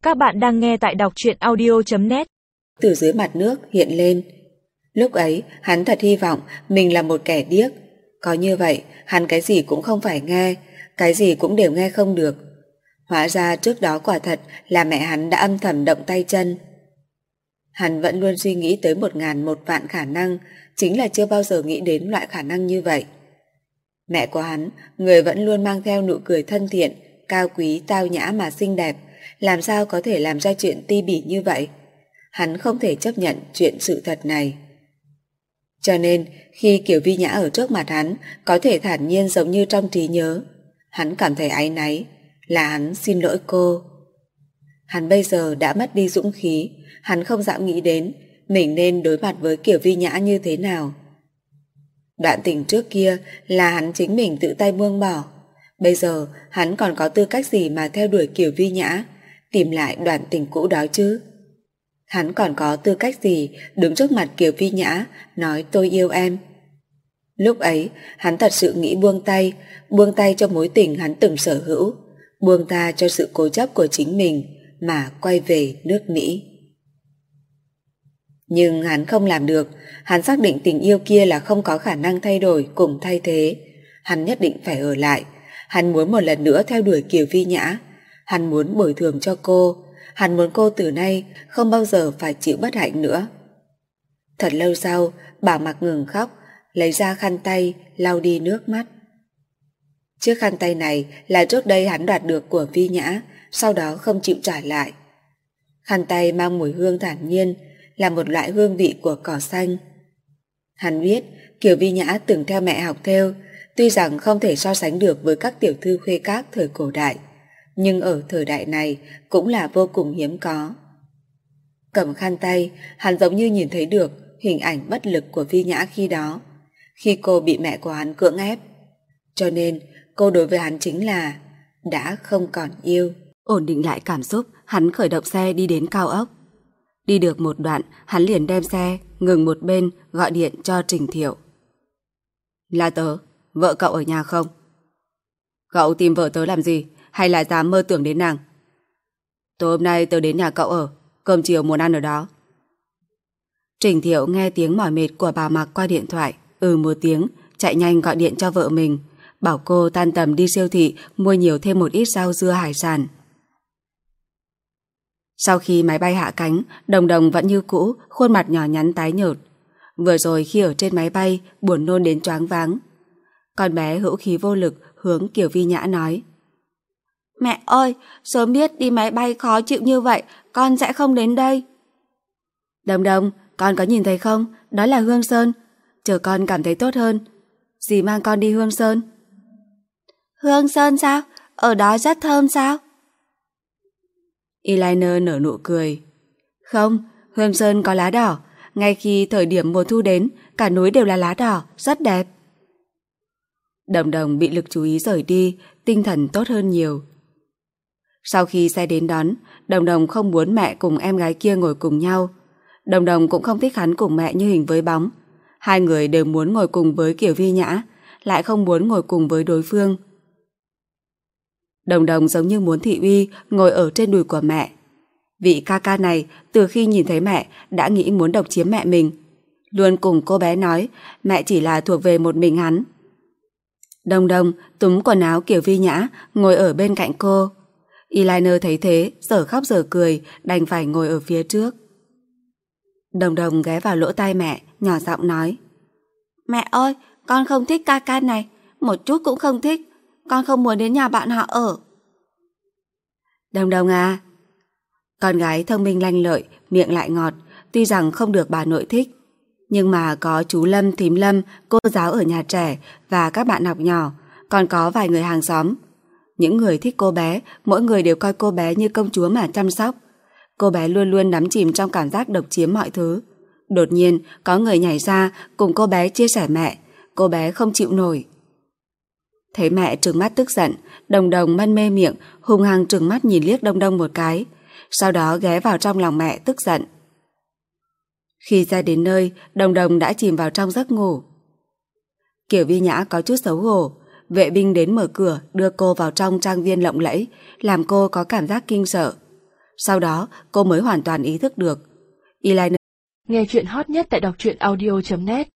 Các bạn đang nghe tại đọc truyện audio.net. Từ dưới mặt nước hiện lên. Lúc ấy hắn thật hy vọng mình là một kẻ điếc. Có như vậy hắn cái gì cũng không phải nghe, cái gì cũng đều nghe không được. Hóa ra trước đó quả thật là mẹ hắn đã âm thầm động tay chân. Hắn vẫn luôn suy nghĩ tới 1000 khả năng, chính là chưa bao giờ nghĩ đến loại khả năng như vậy. Mẹ của hắn, người vẫn luôn mang theo nụ cười thân thiện, cao quý, tao nhã mà xinh đẹp, làm sao có thể làm ra chuyện ti bỉ như vậy? Hắn không thể chấp nhận chuyện sự thật này. Cho nên, khi Kiều Vi Nhã ở trước mặt hắn, có thể thản nhiên giống như trong trí nhớ, hắn cảm thấy áy náy, là hắn xin lỗi cô. Hắn bây giờ đã mất đi dũng khí, hắn không dám nghĩ đến mình nên đối mặt với Kiều Vi Nhã như thế nào. Đoạn tình trước kia là hắn chính mình tự tay buông bỏ. Bây giờ hắn còn có tư cách gì mà theo đuổi Kiều Vi Nhã, tìm lại đoạn tình cũ đó chứ? Hắn còn có tư cách gì đứng trước mặt Kiều Vi Nhã nói tôi yêu em? Lúc ấy hắn thật sự nghĩ buông tay cho mối tình hắn từng sở hữu, buông tha cho sự cố chấp của chính mình mà quay về nước Mỹ. Nhưng hắn không làm được, hắn xác định tình yêu kia là không có khả năng thay đổi cùng thay thế. Hắn nhất định phải ở lại, hắn muốn một lần nữa theo đuổi Kiều Vi Nhã, hắn muốn bồi thường cho cô, hắn muốn cô từ nay không bao giờ phải chịu bất hạnh nữa. Thật lâu sau, Bảo Mặc ngừng khóc, lấy ra khăn tay, lau đi nước mắt. Chiếc khăn tay này là trước đây hắn đoạt được của Vi Nhã, sau đó không chịu trả lại. Khăn tay mang mùi hương thản nhiên, là một loại hương vị của cỏ xanh. Hắn biết Kiều Vi Nhã từng theo mẹ học thêu, tuy rằng không thể so sánh được với các tiểu thư khuê các thời cổ đại, nhưng ở thời đại này cũng là vô cùng hiếm có. Cầm khăn tay, hắn giống như nhìn thấy được hình ảnh bất lực của Vi Nhã khi đó, khi cô bị mẹ của hắn cưỡng ép. Cho nên cô đối với hắn chính là đã không còn yêu. Ổn định lại cảm xúc, hắn khởi động xe đi đến cao ốc. Đi được một đoạn, hắn liền đem xe ngừng một bên, gọi điện cho Trình Thiệu. Là tớ, vợ cậu ở nhà không? Cậu tìm vợ tớ làm gì, hay là dám mơ tưởng đến nàng? Tối hôm nay tớ đến nhà cậu ở, cơm chiều muốn ăn ở đó. Trình Thiệu nghe tiếng mỏi mệt của bà Mặc qua điện thoại, một tiếng, chạy nhanh gọi điện cho vợ mình, bảo cô tan tầm đi siêu thị mua nhiều thêm một ít rau dưa hải sản. Sau khi máy bay hạ cánh, Đồng Đồng vẫn như cũ, khuôn mặt nhỏ nhắn tái nhợt. Vừa rồi khi ở trên máy bay, buồn nôn đến choáng váng. Con bé hữu khí vô lực hướng Kiều Vi Nhã nói: Mẹ ơi, sớm biết đi máy bay khó chịu như vậy, con sẽ không đến đây. Đồng Đồng, con có nhìn thấy không? Đó là Hương Sơn. Chờ con cảm thấy tốt hơn, dì mang con đi Hương Sơn. Hương Sơn sao? Ở đó rất thơm sao? Eyeliner nở nụ cười. Không, Hương Sơn có lá đỏ. Ngay khi thời điểm mùa thu đến, cả núi đều là lá đỏ, rất đẹp. Đồng Đồng bị lực chú ý rời đi, tinh thần tốt hơn nhiều. Sau khi xe đến đón, Đồng Đồng không muốn mẹ cùng em gái kia ngồi cùng nhau. Đồng Đồng cũng không thích hắn cùng mẹ như hình với bóng. Hai người đều muốn ngồi cùng với Kiều Vi Nhã, lại không muốn ngồi cùng với đối phương. Đồng Đồng giống như muốn Thị Uy ngồi ở trên đùi của mẹ. Vị ca ca này từ khi nhìn thấy mẹ đã nghĩ muốn độc chiếm mẹ mình, luôn cùng cô bé nói mẹ chỉ là thuộc về một mình hắn. Đồng Đồng túm quần áo Kiều Vi Nhã ngồi ở bên cạnh cô. Eyeliner thấy thế giờ khóc giờ cười, đành phải ngồi ở phía trước. Đồng Đồng ghé vào lỗ tai mẹ, nhỏ giọng nói: Mẹ ơi, con không thích ca ca này, một chút cũng không thích. Con không muốn đến nhà bạn họ ở. Đồng Đồng à. Con gái thông minh lanh lợi, miệng lại ngọt, tuy rằng không được bà nội thích, nhưng mà có chú Lâm, thím Lâm, cô giáo ở nhà trẻ và các bạn học nhỏ, còn có vài người hàng xóm. Những người thích cô bé, mỗi người đều coi cô bé như công chúa mà chăm sóc. Cô bé luôn luôn đắm chìm trong cảm giác độc chiếm mọi thứ. Đột nhiên có người nhảy ra cùng cô bé chia sẻ mẹ, cô bé không chịu nổi. Thấy mẹ trừng mắt tức giận, Đồng Đồng mân mê miệng, hung hăng trừng mắt nhìn liếc Đông Đông một cái, sau đó ghé vào trong lòng mẹ tức giận. Khi ra đến nơi, Đồng Đồng đã chìm vào trong giấc ngủ. Kiều Vi Nhã có chút xấu hổ, vệ binh đến mở cửa đưa cô vào trong trang viên lộng lẫy, làm cô có cảm giác kinh sợ. Sau đó cô mới hoàn toàn ý thức được. Eyeliner. Nghe chuyện hot nhất tại đọc truyện audio.net